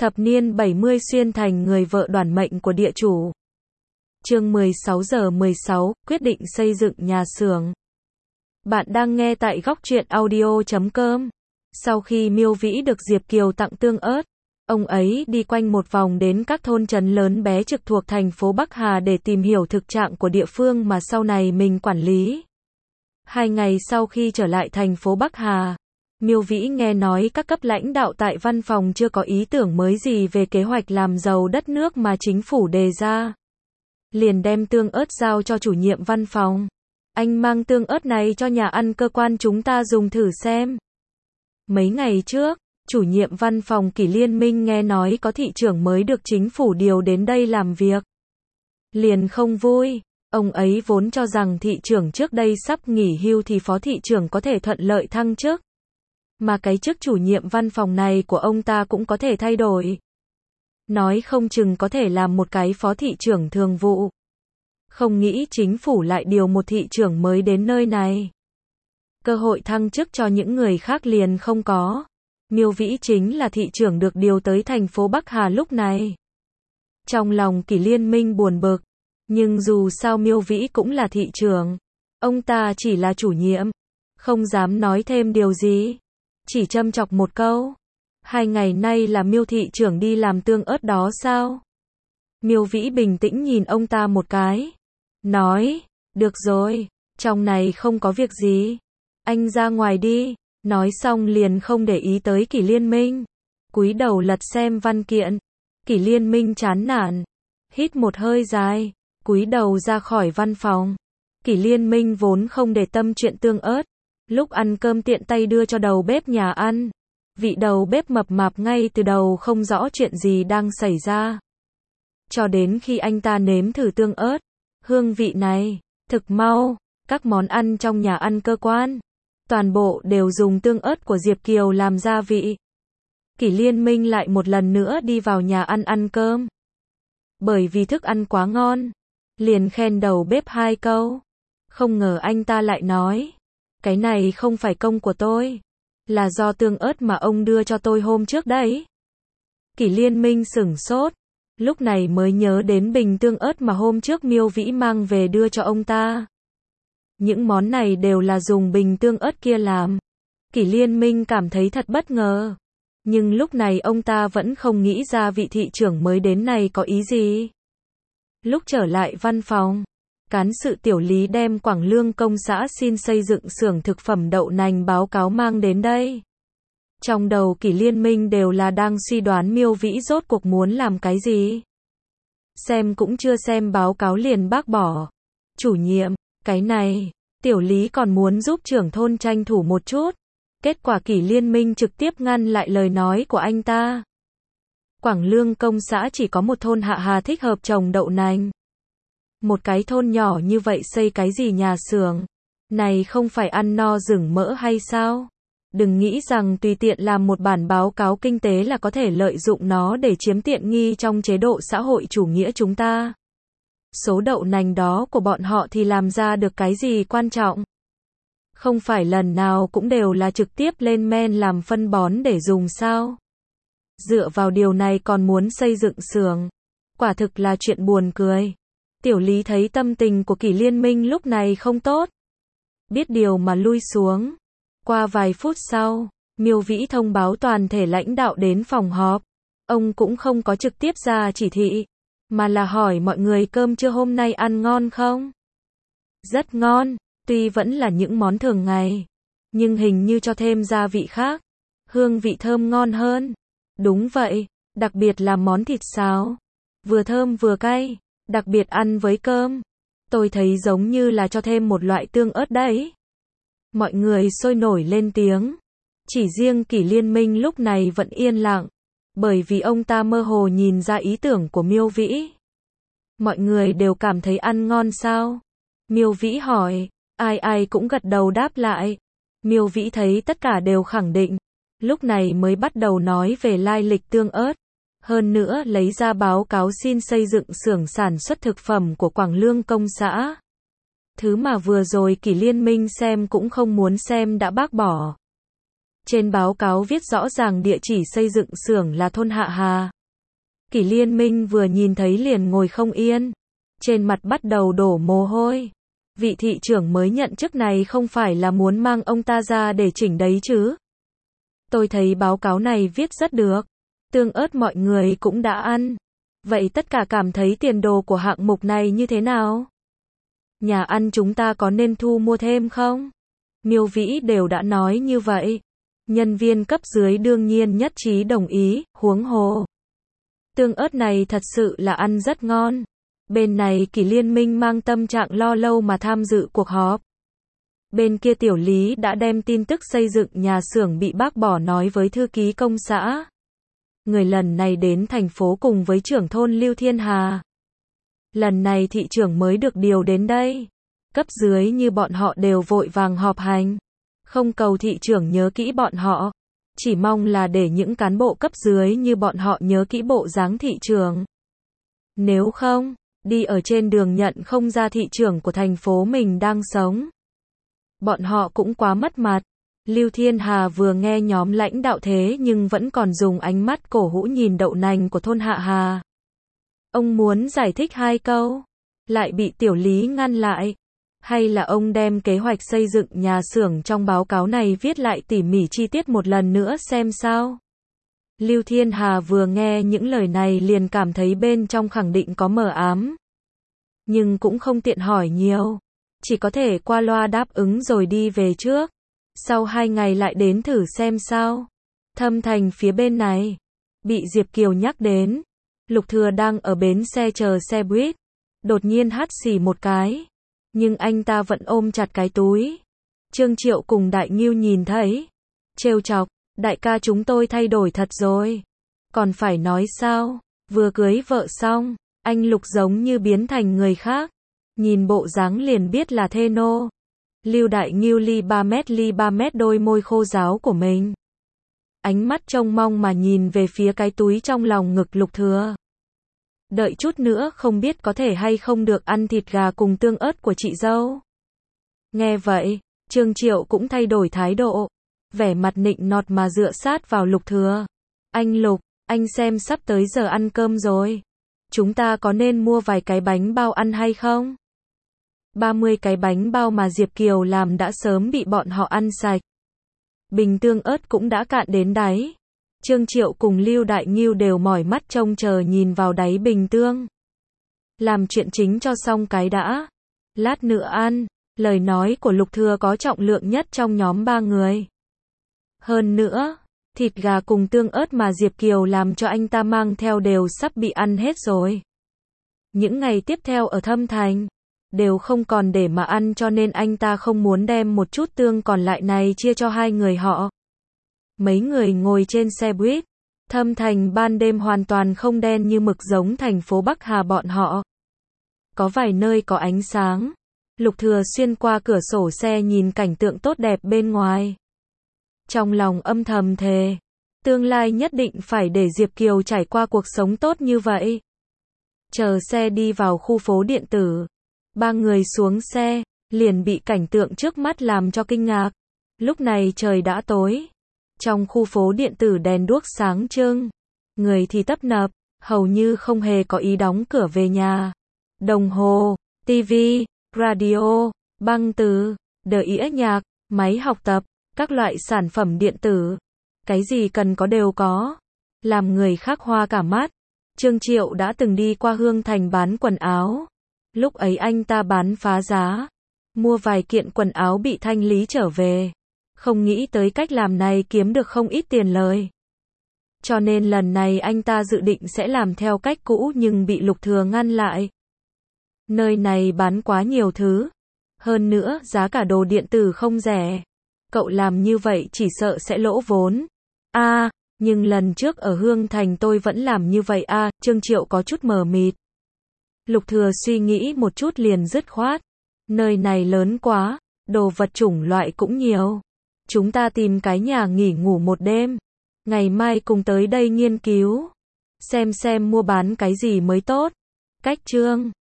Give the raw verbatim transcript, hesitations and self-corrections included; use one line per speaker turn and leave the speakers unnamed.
Thập niên bảy mươi xuyên thành người vợ đoản mệnh của địa chủ. Chương mười sáu giờ mười sáu, quyết định xây dựng nhà xưởng. Bạn đang nghe tại góc truyện audio chấm com. Sau khi Miêu Vĩ được Diệp Kiều tặng tương ớt, ông ấy đi quanh một vòng đến các thôn trấn lớn bé trực thuộc thành phố Bắc Hà để tìm hiểu thực trạng của địa phương mà sau này mình quản lý. Hai ngày sau khi trở lại thành phố Bắc Hà, Miêu Vĩ nghe nói các cấp lãnh đạo tại văn phòng chưa có ý tưởng mới gì về kế hoạch làm giàu đất nước mà chính phủ đề ra. Liền đem tương ớt giao cho chủ nhiệm văn phòng. Anh mang tương ớt này cho nhà ăn cơ quan chúng ta dùng thử xem. Mấy ngày trước, chủ nhiệm văn phòng Kỷ Liên Minh nghe nói có thị trưởng mới được chính phủ điều đến đây làm việc. Liền không vui. Ông ấy vốn cho rằng thị trưởng trước đây sắp nghỉ hưu thì phó thị trưởng có thể thuận lợi thăng chức. Mà cái chức chủ nhiệm văn phòng này của ông ta cũng có thể thay đổi. Nói không chừng có thể làm một cái phó thị trưởng thường vụ. Không nghĩ chính phủ lại điều một thị trưởng mới đến nơi này. Cơ hội thăng chức cho những người khác liền không có. Miêu Vĩ chính là thị trưởng được điều tới thành phố Bắc Hà lúc này. Trong lòng Kỷ Liên Minh buồn bực. Nhưng dù sao Miêu Vĩ cũng là thị trưởng. Ông ta chỉ là chủ nhiệm. Không dám nói thêm điều gì. Chỉ châm chọc một câu. Hai ngày nay là Miêu thị trưởng đi làm tương ớt đó sao? Miêu Vĩ bình tĩnh nhìn ông ta một cái. Nói, được rồi, trong này không có việc gì. Anh ra ngoài đi. Nói xong liền không để ý tới Kỷ Liên Minh. Cúi đầu lật xem văn kiện. Kỷ Liên Minh chán nản. Hít một hơi dài. Cúi đầu ra khỏi văn phòng. Kỷ Liên Minh vốn không để tâm chuyện tương ớt. Lúc ăn cơm tiện tay đưa cho đầu bếp nhà ăn. Vị đầu bếp mập mạp ngay từ đầu không rõ chuyện gì đang xảy ra. Cho đến khi anh ta nếm thử tương ớt. Hương vị này, thực mau. Các món ăn trong nhà ăn cơ quan. Toàn bộ đều dùng tương ớt của Diệp Kiều làm gia vị. Kỷ Liên Minh lại một lần nữa đi vào nhà ăn ăn cơm. Bởi vì thức ăn quá ngon. Liền khen đầu bếp hai câu. Không ngờ anh ta lại nói. Cái này không phải công của tôi. Là do tương ớt mà ông đưa cho tôi hôm trước đấy. Kỷ Liên Minh sửng sốt. Lúc này mới nhớ đến bình tương ớt mà hôm trước Miêu Vĩ mang về đưa cho ông ta. Những món này đều là dùng bình tương ớt kia làm. Kỷ Liên Minh cảm thấy thật bất ngờ. Nhưng lúc này ông ta vẫn không nghĩ ra vị thị trưởng mới đến này có ý gì. Lúc trở lại văn phòng, cán sự tiểu Lý đem Quảng Lương công xã xin xây dựng xưởng thực phẩm đậu nành báo cáo mang đến đây. Trong đầu Kỷ Liên Minh đều là đang suy đoán Miêu Vĩ rốt cuộc muốn làm cái gì. Xem cũng chưa xem báo cáo liền bác bỏ. Chủ nhiệm, cái này, tiểu Lý còn muốn giúp trưởng thôn tranh thủ một chút. Kết quả Kỷ Liên Minh trực tiếp ngăn lại lời nói của anh ta. Quảng Lương công xã chỉ có một thôn Hạ Hà thích hợp trồng đậu nành. Một cái thôn nhỏ như vậy xây cái gì nhà xưởng? Này không phải ăn no rừng mỡ hay sao? Đừng nghĩ rằng tùy tiện làm một bản báo cáo kinh tế là có thể lợi dụng nó để chiếm tiện nghi trong chế độ xã hội chủ nghĩa chúng ta. Số đậu nành đó của bọn họ thì làm ra được cái gì quan trọng? Không phải lần nào cũng đều là trực tiếp lên men làm phân bón để dùng sao? Dựa vào điều này còn muốn xây dựng xưởng. Quả thực là chuyện buồn cười. Tiểu Lý thấy tâm tình của Kỷ Liên Minh lúc này không tốt. Biết điều mà lui xuống. Qua vài phút sau, Miêu Vĩ thông báo toàn thể lãnh đạo đến phòng họp. Ông cũng không có trực tiếp ra chỉ thị, mà là hỏi mọi người cơm trưa hôm nay ăn ngon không? Rất ngon, tuy vẫn là những món thường ngày, nhưng hình như cho thêm gia vị khác, hương vị thơm ngon hơn. Đúng vậy, đặc biệt là món thịt xào, vừa thơm vừa cay, đặc biệt ăn với cơm. Tôi thấy giống như là cho thêm một loại tương ớt đấy. Mọi người sôi nổi lên tiếng. Chỉ riêng Kỷ Liên Minh lúc này vẫn yên lặng, bởi vì ông ta mơ hồ nhìn ra ý tưởng của Miêu Vĩ. Mọi người đều cảm thấy ăn ngon sao? Miêu Vĩ hỏi, ai ai cũng gật đầu đáp lại. Miêu Vĩ thấy tất cả đều khẳng định, lúc này mới bắt đầu nói về lai lịch tương ớt. Hơn nữa lấy ra báo cáo xin xây dựng xưởng sản xuất thực phẩm của Quảng Lương công xã. Thứ mà vừa rồi Kỷ Liên Minh xem cũng không muốn xem đã bác bỏ. Trên báo cáo viết rõ ràng địa chỉ xây dựng xưởng là thôn Hạ Hà. Kỷ Liên Minh vừa nhìn thấy liền ngồi không yên. Trên mặt bắt đầu đổ mồ hôi. Vị thị trưởng mới nhận chức này không phải là muốn mang ông ta ra để chỉnh đấy chứ. Tôi thấy báo cáo này viết rất được. Tương ớt mọi người cũng đã ăn. Vậy tất cả cảm thấy tiền đồ của hạng mục này như thế nào? Nhà ăn chúng ta có nên thu mua thêm không? Miêu Vĩ đều đã nói như vậy. Nhân viên cấp dưới đương nhiên nhất trí đồng ý, huống hồ. Tương ớt này thật sự là ăn rất ngon. Bên này Kỷ Liên Minh mang tâm trạng lo lâu mà tham dự cuộc họp. Bên kia Tiểu Lý đã đem tin tức xây dựng nhà xưởng bị bác bỏ nói với thư ký công xã. Người lần này đến thành phố cùng với trưởng thôn Lưu Thiên Hà. Lần này thị trưởng mới được điều đến đây. Cấp dưới như bọn họ đều vội vàng họp hành. Không cầu thị trưởng nhớ kỹ bọn họ. Chỉ mong là để những cán bộ cấp dưới như bọn họ nhớ kỹ bộ dáng thị trưởng. Nếu không, đi ở trên đường nhận không ra thị trưởng của thành phố mình đang sống. Bọn họ cũng quá mất mặt. Lưu Thiên Hà vừa nghe nhóm lãnh đạo thế nhưng vẫn còn dùng ánh mắt cổ hũ nhìn đậu nành của thôn Hạ Hà. Ông muốn giải thích hai câu, lại bị Tiểu Lý ngăn lại. Hay là ông đem kế hoạch xây dựng nhà xưởng trong báo cáo này viết lại tỉ mỉ chi tiết một lần nữa xem sao? Lưu Thiên Hà vừa nghe những lời này liền cảm thấy bên trong khẳng định có mờ ám. Nhưng cũng không tiện hỏi nhiều. Chỉ có thể qua loa đáp ứng rồi đi về trước. Sau hai ngày lại đến thử xem sao. Thâm Thành phía bên này. Bị Diệp Kiều nhắc đến. Lục Thừa đang ở bến xe chờ xe buýt. Đột nhiên hắt xì một cái. Nhưng anh ta vẫn ôm chặt cái túi. Trương Triệu cùng Đại Ngưu nhìn thấy. Trêu chọc, đại ca chúng tôi thay đổi thật rồi. Còn phải nói sao, vừa cưới vợ xong, anh Lục giống như biến thành người khác. Nhìn bộ dáng liền biết là thê nô. Lưu Đại Ngưu ly ba mét ly ba mét đôi môi khô ráo của mình. Ánh mắt trông mong mà nhìn về phía cái túi trong lòng ngực Lục Thừa. Đợi chút nữa không biết có thể hay không được ăn thịt gà cùng tương ớt của chị dâu. Nghe vậy, Trương Triệu cũng thay đổi thái độ. Vẻ mặt nịnh nọt mà dựa sát vào Lục Thừa. Anh Lục, anh xem sắp tới giờ ăn cơm rồi. Chúng ta có nên mua vài cái bánh bao ăn hay không? ba mươi cái bánh bao mà Diệp Kiều làm đã sớm bị bọn họ ăn sạch. Bình tương ớt cũng đã cạn đến đáy. Trương Triệu cùng Lưu Đại Ngưu đều mỏi mắt trông chờ nhìn vào đáy bình tương. Làm chuyện chính cho xong cái đã. Lát nữa ăn. Lời nói của Lục Thừa có trọng lượng nhất trong nhóm ba người. Hơn nữa, thịt gà cùng tương ớt mà Diệp Kiều làm cho anh ta mang theo đều sắp bị ăn hết rồi. Những ngày tiếp theo ở Thâm Thành, đều không còn để mà ăn cho nên anh ta không muốn đem một chút tương còn lại này chia cho hai người họ. Mấy người ngồi trên xe buýt. Thâm Thành ban đêm hoàn toàn không đen như mực giống thành phố Bắc Hà bọn họ. Có vài nơi có ánh sáng. Lục Thừa xuyên qua cửa sổ xe nhìn cảnh tượng tốt đẹp bên ngoài. Trong lòng âm thầm thề. Tương lai nhất định phải để Diệp Kiều trải qua cuộc sống tốt như vậy. Chờ xe đi vào khu phố điện tử. Ba người xuống xe, liền bị cảnh tượng trước mắt làm cho kinh ngạc. Lúc này trời đã tối. Trong khu phố điện tử đèn đuốc sáng trưng. Người thì tấp nập, hầu như không hề có ý đóng cửa về nhà. Đồng hồ, tivi, radio, băng từ, đĩa nhạc, máy học tập, các loại sản phẩm điện tử. Cái gì cần có đều có. Làm người khác hoa cả mắt. Trương Triệu đã từng đi qua Hương Thành bán quần áo. Lúc ấy anh ta bán phá giá. Mua vài kiện quần áo bị thanh lý trở về. Không nghĩ tới cách làm này kiếm được không ít tiền lời. Cho nên lần này anh ta dự định sẽ làm theo cách cũ nhưng bị Lục Thừa ngăn lại. Nơi này bán quá nhiều thứ. Hơn nữa, giá cả đồ điện tử không rẻ. Cậu làm như vậy chỉ sợ sẽ lỗ vốn. A, à, nhưng lần trước ở Hương Thành tôi vẫn làm như vậy a, à, Trương Triệu có chút mờ mịt. Lục Thừa suy nghĩ một chút liền dứt khoát. Nơi này lớn quá, đồ vật chủng loại cũng nhiều. Chúng ta tìm cái nhà nghỉ ngủ một đêm. Ngày mai cùng tới đây nghiên cứu. Xem xem mua bán cái gì mới tốt. Cách chương